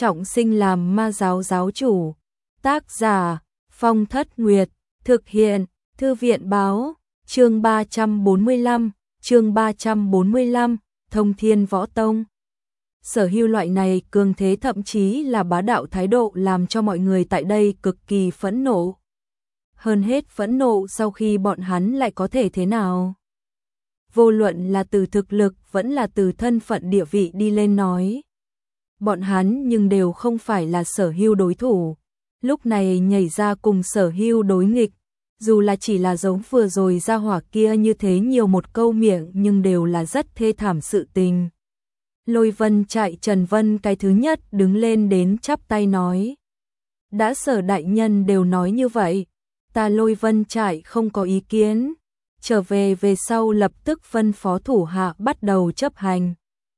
trọng sinh làm ma giáo giáo chủ. Tác giả Phong Thất Nguyệt, thực hiện Thư viện báo, chương 345, Thông Thiên Võ Tông. Sở Hưu loại này cường thế thậm chí là bá đạo thái độ làm cho mọi người tại đây cực kỳ phẫn nộ. Hơn hết phẫn nộ sau khi bọn hắn lại có thể thế nào? Vô luận là từ thực lực vẫn là từ thân phận địa vị đi lên nói. Bọn hắn nhưng đều không phải là Sở Hưu đối thủ. Lúc này nhảy ra cùng Sở Hưu đối nghịch, dù là chỉ là giống vừa rồi ra hỏa kia như thế nhiều một câu miệng nhưng đều là rất thê thảm sự tình. Lôi Vân Trại Trần Vân cái thứ nhất đứng lên đến chắp tay nói. Đã Sở đại nhân đều nói như vậy, ta Lôi Vân Trại không có ý kiến, trở về sau lập tức phân phó thủ hạ bắt đầu chấp hành.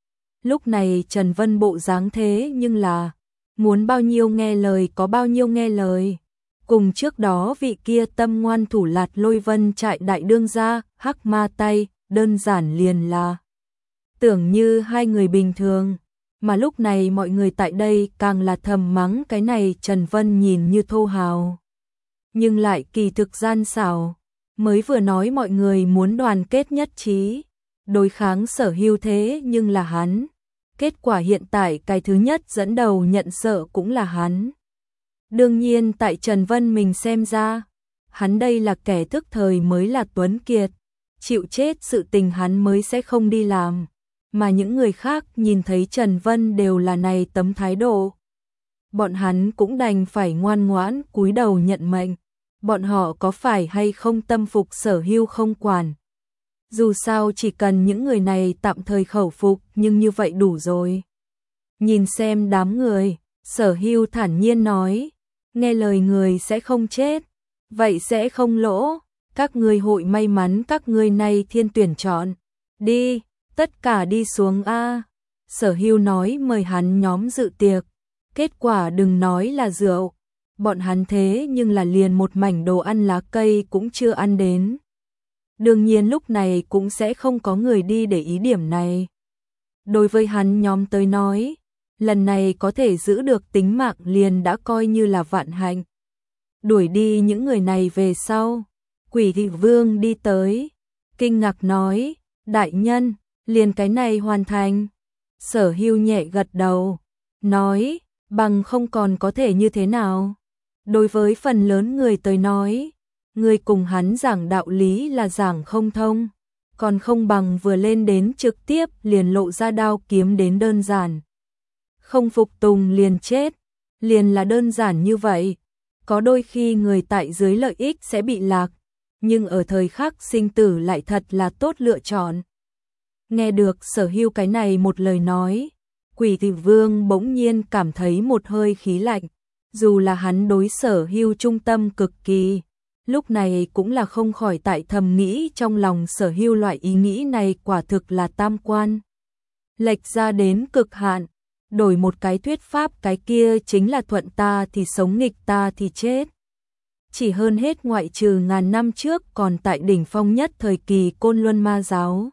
Lúc này Trần Vân bộ dáng thế nhưng là muốn bao nhiêu nghe lời có bao nhiêu nghe lời. Cùng trước đó vị kia tâm ngoan thủ lạt Lôi Vân Trại đại đương gia, hắc ma tay, đơn giản liền là tưởng như hai người bình thường, mà lúc này mọi người tại đây càng là thầm mắng cái này Trần Vân nhìn như thô hào, nhưng lại kỳ thực gian xảo. Mới vừa nói mọi người muốn đoàn kết nhất trí, đối kháng Sở Hưu thế nhưng là hắn. Kết quả hiện tại cái thứ nhất dẫn đầu nhận sợ cũng là hắn. Đương nhiên tại Trần Vân mình xem ra, hắn đây là kẻ thức thời mới là tuấn kiệt, chịu chết sự tình hắn mới sẽ không đi làm, mà những người khác nhìn thấy Trần Vân đều là này tấm thái độ. Bọn hắn cũng đành phải ngoan ngoãn cúi đầu nhận mệnh, bọn họ có phải hay không tâm phục Sở Hưu không quản. Dù sao chỉ cần những người này tạm thời khẩu phục nhưng như vậy đủ rồi. Nhìn xem đám người, Sở Hưu thản nhiên nói, nghe lời người sẽ không chết, vậy sẽ không lỗ, các ngươi hội may mắn các ngươi này thiên tuyển chọn. Đi, tất cả đi xuống a. Sở Hưu nói mời hắn nhóm dự tiệc, kết quả đừng nói là rượu, bọn hắn thế nhưng là liền một mảnh đồ ăn lá cây cũng chưa ăn đến. Đương nhiên lúc này cũng sẽ không có người đi để ý điểm này. Đối với hắn nhóm tới nói, lần này có thể giữ được tính mạng liền đã coi như là vạn hạnh. Đuổi đi những người này về sau, Quỷ Thị Vương đi tới, kinh ngạc nói, đại nhân, liền cái này hoàn thành. Sở Hưu nhẹ gật đầu, nói, bằng không còn có thể như thế nào. Đối với phần lớn người tới nói, người cùng hắn giảng đạo lý là giảng không thông, còn không bằng vừa lên đến trực tiếp liền lộ ra đao kiếm đến đơn giản. Không phục tùng liền chết, liền là đơn giản như vậy. Có đôi khi người tại dưới lợi ích sẽ bị lạc, nhưng ở thời khắc sinh tử lại thật là tốt lựa chọn. Nghe được Sở Hưu cái này một lời nói, Quỷ Thị Vương bỗng nhiên cảm thấy một hơi khí lạnh, dù là hắn đối Sở Hưu trung tâm cực kỳ. Lúc này cũng là không khỏi tại thầm nghĩ trong lòng Sở Hưu loại ý nghĩ này quả thực là tam quan. Lệch ra đến cực hạn, đổi một cái thuyết pháp cái kia chính là thuận ta thì sống nghịch ta thì chết. Chỉ hơn hết ngoại trừ ngàn năm trước còn tại đỉnh phong nhất thời kỳ Côn Luân Ma giáo.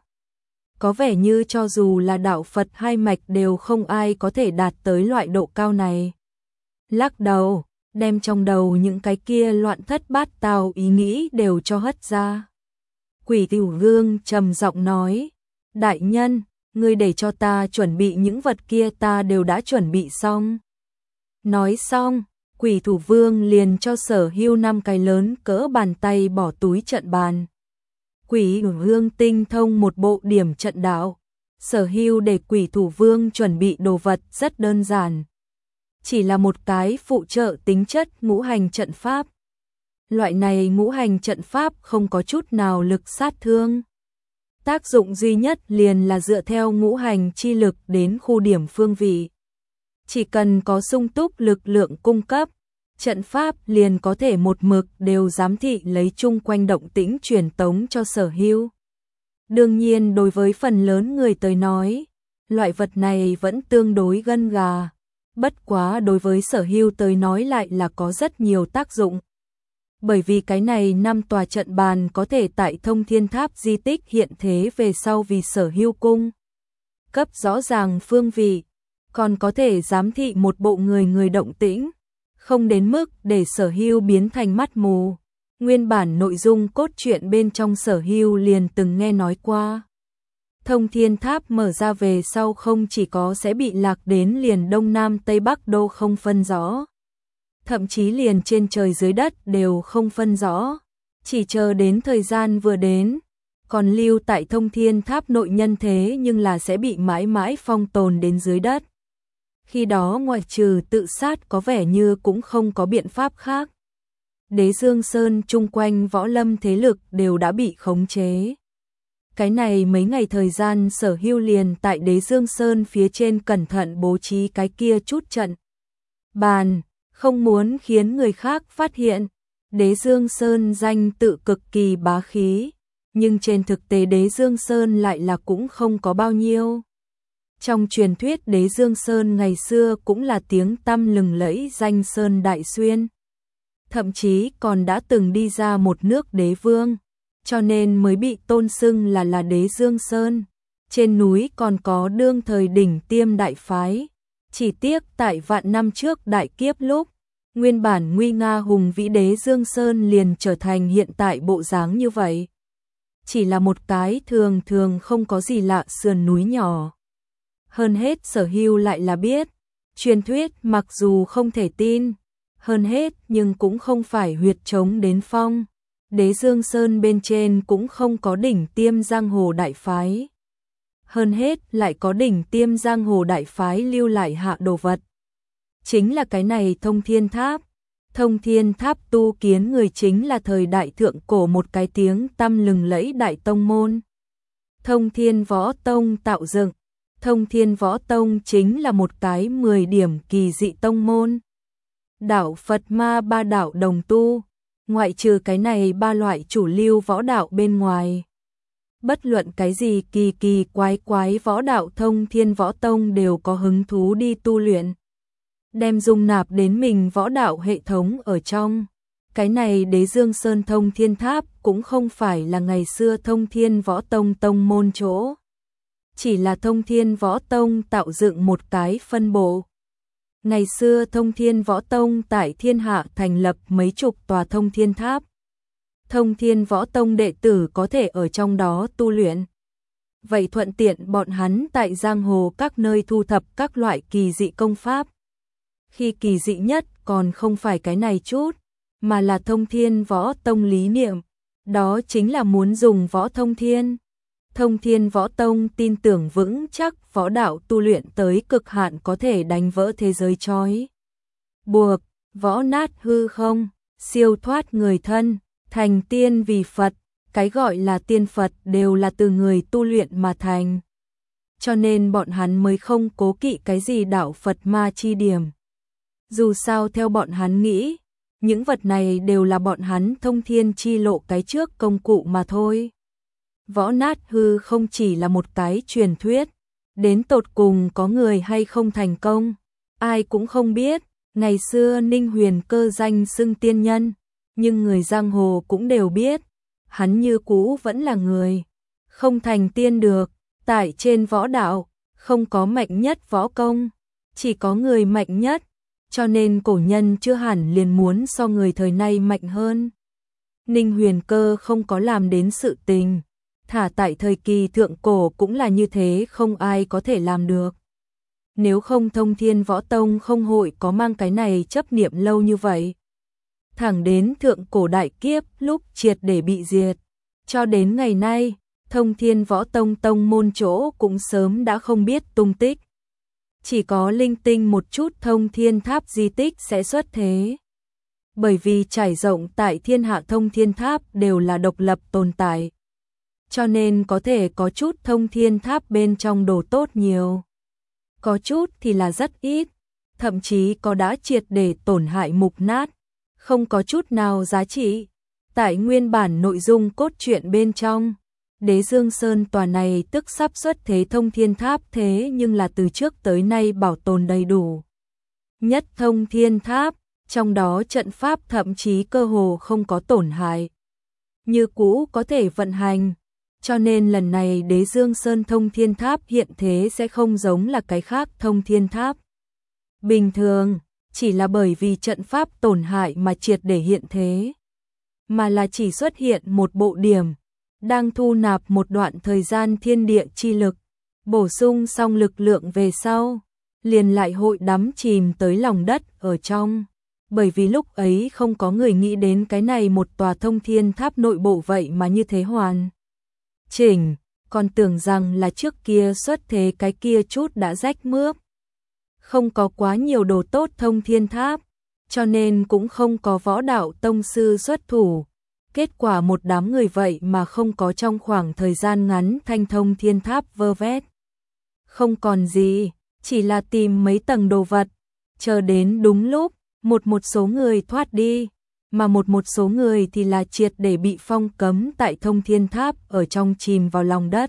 Có vẻ như cho dù là đạo Phật hai mạch đều không ai có thể đạt tới loại độ cao này. Lắc đầu, đem trong đầu những cái kia loạn thất bát tao ý nghĩ đều cho hất ra. Quỷ Thị Vương trầm giọng nói, đại nhân, ngươi để cho ta chuẩn bị những vật kia ta đều đã chuẩn bị xong. Nói xong, Quỷ Thủ Vương liền cho Sở Hưu 5 cái lớn cỡ bàn tay bỏ túi trận bàn. Quỷ Vương tinh thông một bộ điểm trận đạo, Sở Hưu để Quỷ Thủ Vương chuẩn bị đồ vật rất đơn giản. Chỉ là một cái phụ trợ tính chất ngũ hành trận pháp. Loại này ngũ hành trận pháp không có chút nào lực sát thương. Tác dụng duy nhất liền là dựa theo ngũ hành chi lực đến khu điểm phương vị. Chỉ cần có sung túc lực lượng cung cấp, trận pháp liền có thể một mực đều giám thị lấy chung quanh động tĩnh truyền tống cho Sở Hưu. Đương nhiên đối với phần lớn người tới nói, loại vật này vẫn tương đối gân gà. Bất quá đối với Sở Hưu tới nói lại là có rất nhiều tác dụng. Bởi vì cái này 5 tòa trận bàn có thể tại Thông Thiên Tháp di tích hiện thế về sau vì Sở Hưu cung cấp rõ ràng phương vị. còn có thể giám thị một bộ người người động tĩnh, không đến mức để Sở Hưu biến thành mắt mù. Nguyên bản nội dung cốt truyện bên trong Sở Hưu liền từng nghe nói qua. Thông Thiên Tháp mở ra về sau không chỉ có sẽ bị lạc đến liền đông nam tây bắc đô không phân rõ, thậm chí liền trên trời dưới đất đều không phân rõ, chỉ chờ đến thời gian vừa đến, còn lưu tại Thông Thiên Tháp nội nhân thế nhưng là sẽ bị mãi mãi phong tồn đến dưới đất. Khi đó ngoại trừ tự sát có vẻ như cũng không có biện pháp khác. Đế Dương Sơn chung quanh võ lâm thế lực đều đã bị khống chế. Cái này mấy ngày thời gian Sở Hưu liền tại Đế Dương Sơn phía trên cẩn thận bố trí cái kia chút trận bàn, không muốn khiến người khác phát hiện. Đế Dương Sơn danh tự cực kỳ bá khí, nhưng trên thực tế Đế Dương Sơn lại là cũng không có bao nhiêu. Trong truyền thuyết Đế Dương Sơn ngày xưa cũng là tiếng tăm lừng lẫy danh Sơn Đại Xuyên. Thậm chí còn đã từng đi ra một nước đế vương, cho nên mới bị tôn xưng là Đế Dương Sơn. Trên núi còn có đương thời đỉnh tiêm đại phái. Chỉ tiếc tại vạn năm trước đại kiếp lúc, nguyên bản nguy nga hùng vĩ Đế Dương Sơn liền trở thành hiện tại bộ dáng như vậy. Chỉ là một cái thường thường không có gì lạ sườn núi nhỏ. Hơn hết Sở Hưu lại là biết, truyền thuyết mặc dù không thể tin, hơn hết nhưng cũng không phải huyệt trống đến phong. Đế Dương Sơn bên trên cũng không có đỉnh tiêm giang hồ đại phái. Hơn hết lại có đỉnh tiêm giang hồ đại phái lưu lại hạ đồ vật. Chính là cái này Thông Thiên Tháp. Thông Thiên Tháp tu kiến người chính là thời đại thượng cổ một cái tiếng tăm lừng lẫy đại tông môn. Thông Thiên Võ Tông tạo dựng. Thông Thiên Võ Tông chính là một cái 10 điểm kỳ dị tông môn. Đạo Phật Ma ba đạo đồng tu, ngoại trừ cái này ba loại chủ lưu võ đạo bên ngoài. Bất luận cái gì kỳ kỳ quái võ đạo Thông Thiên Võ Tông đều có hứng thú đi tu luyện. Đem dung nạp đến mình võ đạo hệ thống ở trong. Cái này Đế Dương Sơn Thông Thiên Tháp cũng không phải là ngày xưa Thông Thiên Võ Tông tông môn chỗ. Chỉ là Thông Thiên Võ Tông tạo dựng một cái phân bộ. Ngày xưa Thông Thiên Võ Tông tại thiên hạ thành lập mấy chục tòa Thông Thiên Tháp. Thông Thiên Võ Tông đệ tử có thể ở trong đó tu luyện. Vậy thuận tiện bọn hắn tại giang hồ các nơi thu thập các loại kỳ dị công pháp. Khi kỳ dị nhất còn không phải cái này chút, mà là Thông Thiên Võ Tông lý niệm. Đó chính là muốn dùng võ thông thiên. Thông Thiên Võ Tông tin tưởng vững chắc võ đạo tu luyện tới cực hạn có thể đánh vỡ thế giới trói buộc, võ nát hư không, siêu thoát người thân, thành tiên vì Phật. Cái gọi là tiên Phật đều là từ người tu luyện mà thành. Cho nên bọn hắn mới không cố kỵ cái gì đạo Phật ma chi điểm. Dù sao theo bọn hắn nghĩ, những vật này đều là bọn hắn thông thiên chi lộ cái trước công cụ mà thôi. Võ nát hư không chỉ là một cái truyền thuyết, đến tột cùng có người hay không thành công, ai cũng không biết. Ngày xưa Ninh Huyền Cơ danh xưng tiên nhân, nhưng người giang hồ cũng đều biết, hắn như cũ vẫn là người, không thành tiên được. Tại trên võ đạo, không có mạnh nhất võ công, chỉ có người mạnh nhất, cho nên cổ nhân chưa hẳn liền muốn so người thời nay mạnh hơn. Ninh Huyền Cơ không có làm đến sự tình, thả tại thời kỳ thượng cổ cũng là như thế, không ai có thể làm được. Nếu không Thông Thiên Võ Tông không hội có mang cái này chấp niệm lâu như vậy. Thẳng đến thượng cổ đại kiếp lúc triệt để bị diệt, cho đến ngày nay, Thông Thiên Võ Tông tông môn chỗ cũng sớm đã không biết tung tích. Chỉ có linh tinh một chút Thông Thiên Tháp di tích sẽ xuất thế. Bởi vì trải rộng tại thiên hạ Thông Thiên Tháp đều là độc lập tồn tại. Cho nên có thể có chút Thông Thiên Tháp bên trong đồ tốt nhiều. Có chút thì là rất ít, thậm chí có đã triệt để tổn hại mục nát, không có chút nào giá trị. Tại nguyên bản nội dung cốt truyện bên trong, Đế Dương Sơn tòa này tức sắp xuất thế Thông Thiên Tháp thế nhưng là từ trước tới nay bảo tồn đầy đủ nhất Thông Thiên Tháp, trong đó trận pháp thậm chí cơ hồ không có tổn hại, như cũ có thể vận hành. Cho nên lần này Đế Dương Sơn Thông Thiên Tháp hiện thế sẽ không giống là cái khác Thông Thiên Tháp bình thường, chỉ là bởi vì trận pháp tổn hại mà triệt để hiện thế, mà là chỉ xuất hiện một bộ điểm, đang thu nạp một đoạn thời gian thiên địa chi lực, bổ sung xong lực lượng về sau, liền lại hội đắm chìm tới lòng đất ở trong. Bởi vì lúc ấy không có người nghĩ đến cái này một tòa Thông Thiên Tháp nội bộ vậy mà như thế hoàn chỉnh, còn tưởng rằng là trước kia xuất thế cái kia chút đã rách mướp. Không có quá nhiều đồ tốt Thông Thiên Tháp, cho nên cũng không có võ đạo tông sư xuất thủ. Kết quả một đám người vậy mà không có trong khoảng thời gian ngắn thanh Thông Thiên Tháp vơ vét. Không còn gì, chỉ là tìm mấy tầng đồ vật, chờ đến đúng lúc, một số người thoát đi, mà một số người thì là triệt để bị phong cấm tại Thông Thiên Tháp ở trong chìm vào lòng đất.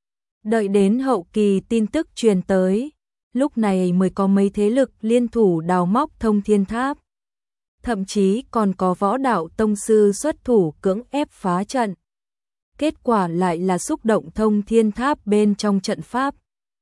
Đợi đến hậu kỳ tin tức truyền tới, lúc này mới có mấy thế lực liên thủ đào móc Thông Thiên Tháp. Thậm chí còn có võ đạo tông sư xuất thủ cưỡng ép phá trận. Kết quả lại là xúc động Thông Thiên Tháp bên trong trận pháp,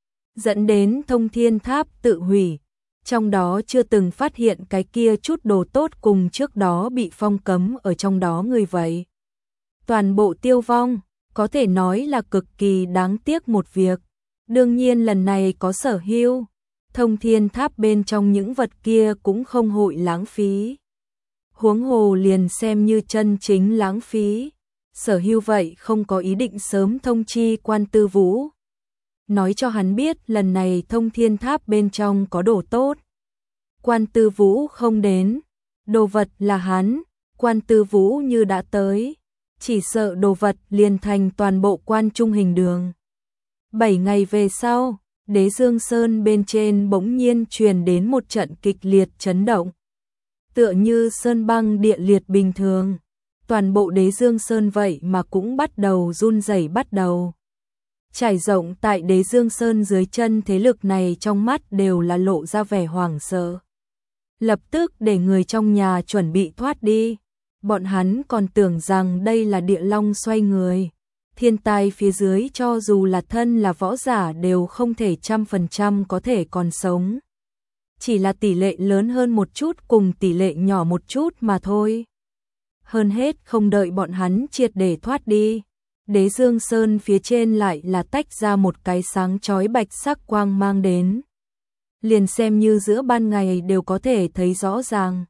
dẫn đến Thông Thiên Tháp tự hủy. Trong đó chưa từng phát hiện cái kia chút đồ tốt cùng trước đó bị phong cấm ở trong đó người vậy. Toàn bộ tiêu vong, có thể nói là cực kỳ đáng tiếc một việc. Đương nhiên lần này có Sở Hưu, Thông Thiên Tháp bên trong những vật kia cũng không hội lãng phí. Huống hồ liền xem như chân chính lãng phí. Sở Hưu vậy không có ý định sớm thông chi Quan Tư Vũ, nói cho hắn biết lần này Thông Thiên Tháp bên trong có đồ tốt. Quan Tư Vũ không đến, đồ vật là hắn, Quan Tư Vũ như đã tới, chỉ sợ đồ vật liền thành toàn bộ Quan Trung Hình Đường. 7 ngày về sau, Đế Dương Sơn bên trên bỗng nhiên truyền đến một trận kịch liệt chấn động. Tựa như sơn băng địa liệt bình thường, toàn bộ Đế Dương Sơn vậy mà cũng bắt đầu run rẩy bắt đầu. Trải rộng tại Đế Dương Sơn dưới chân thế lực này trong mắt đều là lộ ra vẻ hoảng sợ. Lập tức để người trong nhà chuẩn bị thoát đi. Bọn hắn còn tưởng rằng đây là địa long xoay người. Thiên tai phía dưới cho dù là thân là võ giả đều không thể 100% có thể còn sống. Chỉ là tỷ lệ lớn hơn một chút cùng tỷ lệ nhỏ một chút mà thôi. Hơn hết không đợi bọn hắn triệt để thoát đi. Đế Dương Sơn phía trên lại là tách ra một cái sáng chói bạch sắc quang mang đến. Liền xem như giữa ban ngày đều có thể thấy rõ ràng.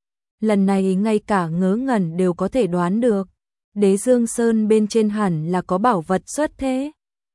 Lần này ngay cả ngớ ngẩn đều có thể đoán được. Đế Dương Sơn bên trên hẳn là có bảo vật xuất thế.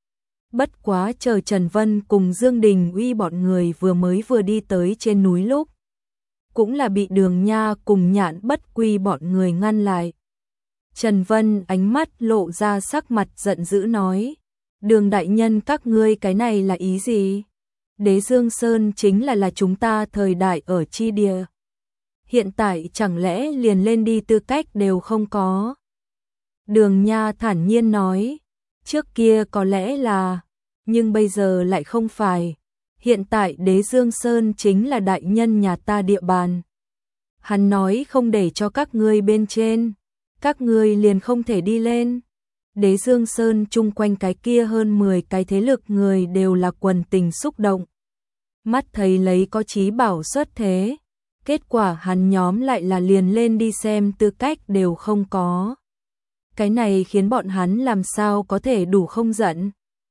Bất quá chờ Trần Vân cùng Dương Đình Uy bọn người vừa đi tới trên núi lúc. Cũng là bị Đường Nha cùng Nhạn Bất Quy bọn người ngăn lại. Trần Vân ánh mắt lộ ra sắc mặt giận dữ nói. Đường đại nhân các ngươi cái này là ý gì? Đế Dương Sơn chính là chúng ta thời đại ở chi địa. Hiện tại chẳng lẽ liền lên đi tư cách đều không có? Đường Nha thản nhiên nói. Trước kia có lẽ là, nhưng bây giờ lại không phải. Hiện tại Đế Dương Sơn chính là đại nhân nhà ta địa bàn. Hắn nói không để cho các ngươi bên trên, các ngươi liền không thể đi lên. Đế Dương Sơn chung quanh cái kia hơn 10 cái thế lực người đều là quần tình xúc động. Mắt thấy lấy có chí bảo xuất thế, kết quả hắn nhóm lại là liền lên đi xem tư cách đều không có. Cái này khiến bọn hắn làm sao có thể đủ không giận.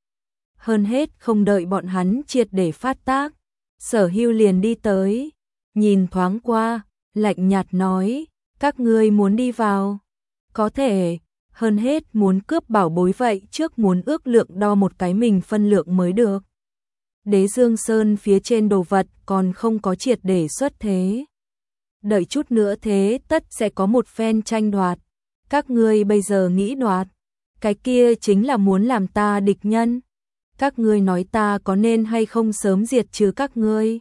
Hơn hết không đợi bọn hắn triệt để phát tác, Sở Hưu liền đi tới, nhìn thoáng qua, lạnh nhạt nói, các ngươi muốn đi vào. Có thể, hơn hết muốn cướp bảo bối vậy trước muốn ước lượng đo một cái mình phân lượng mới được. Đế Dương Sơn phía trên đồ vật còn không có triệt để xuất thế. Đợi chút nữa thế tất sẽ có một phen tranh đoạt. Các ngươi bây giờ nghĩ đoạt, cái kia chính là muốn làm ta địch nhân. Các ngươi nói ta có nên hay không sớm diệt trừ các ngươi.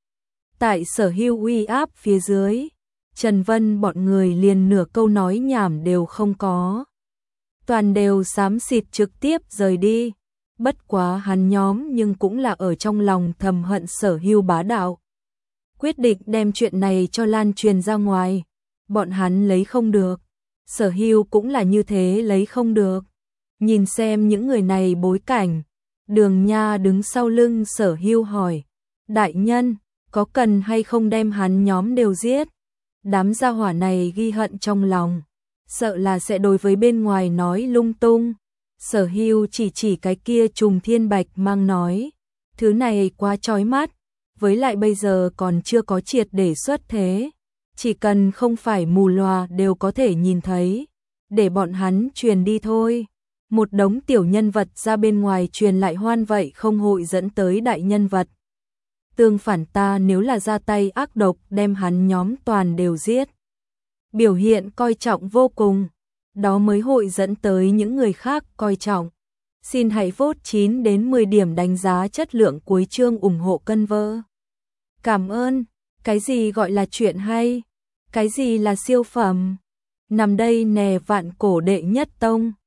Tại Sở Hưu uy áp phía dưới, Trần Vân bọn người liền nửa câu nói nhảm đều không có. Toàn đều xám xịt trực tiếp rời đi. Bất quá hắn nhóm nhưng cũng là ở trong lòng thầm hận Sở Hưu bá đạo. Quyết định đem chuyện này cho lan truyền ra ngoài. Bọn hắn lấy không được. Sở Hưu cũng là như thế lấy không được. Nhìn xem những người này bối cảnh, Đường Nha đứng sau lưng Sở Hưu hỏi, đại nhân, có cần hay không đem hắn nhóm đều giết? Đám gia hỏa này ghi hận trong lòng, sợ là sẽ đối với bên ngoài nói lung tung. Sở Hưu chỉ cái kia Trùng Thiên Bạch Mang nói, thứ này quá chói mắt, với lại bây giờ còn chưa có triệt để xuất thế, chỉ cần không phải mù lòa đều có thể nhìn thấy, để bọn hắn truyền đi thôi. Một đống tiểu nhân vật ra bên ngoài truyền lại hoan vậy không hội dẫn tới đại nhân vật. Tương phản ta nếu là ra tay ác độc đem hắn nhóm toàn đều giết. Biểu hiện coi trọng vô cùng, đó mới hội dẫn tới những người khác coi trọng. Xin hãy vote 9 đến 10 điểm đánh giá chất lượng cuối chương ủng hộ cân vơ. Cảm ơn, cái gì gọi là chuyện hay, cái gì là siêu phẩm. Nằm đây nè Vạn Cổ đệ nhất tông.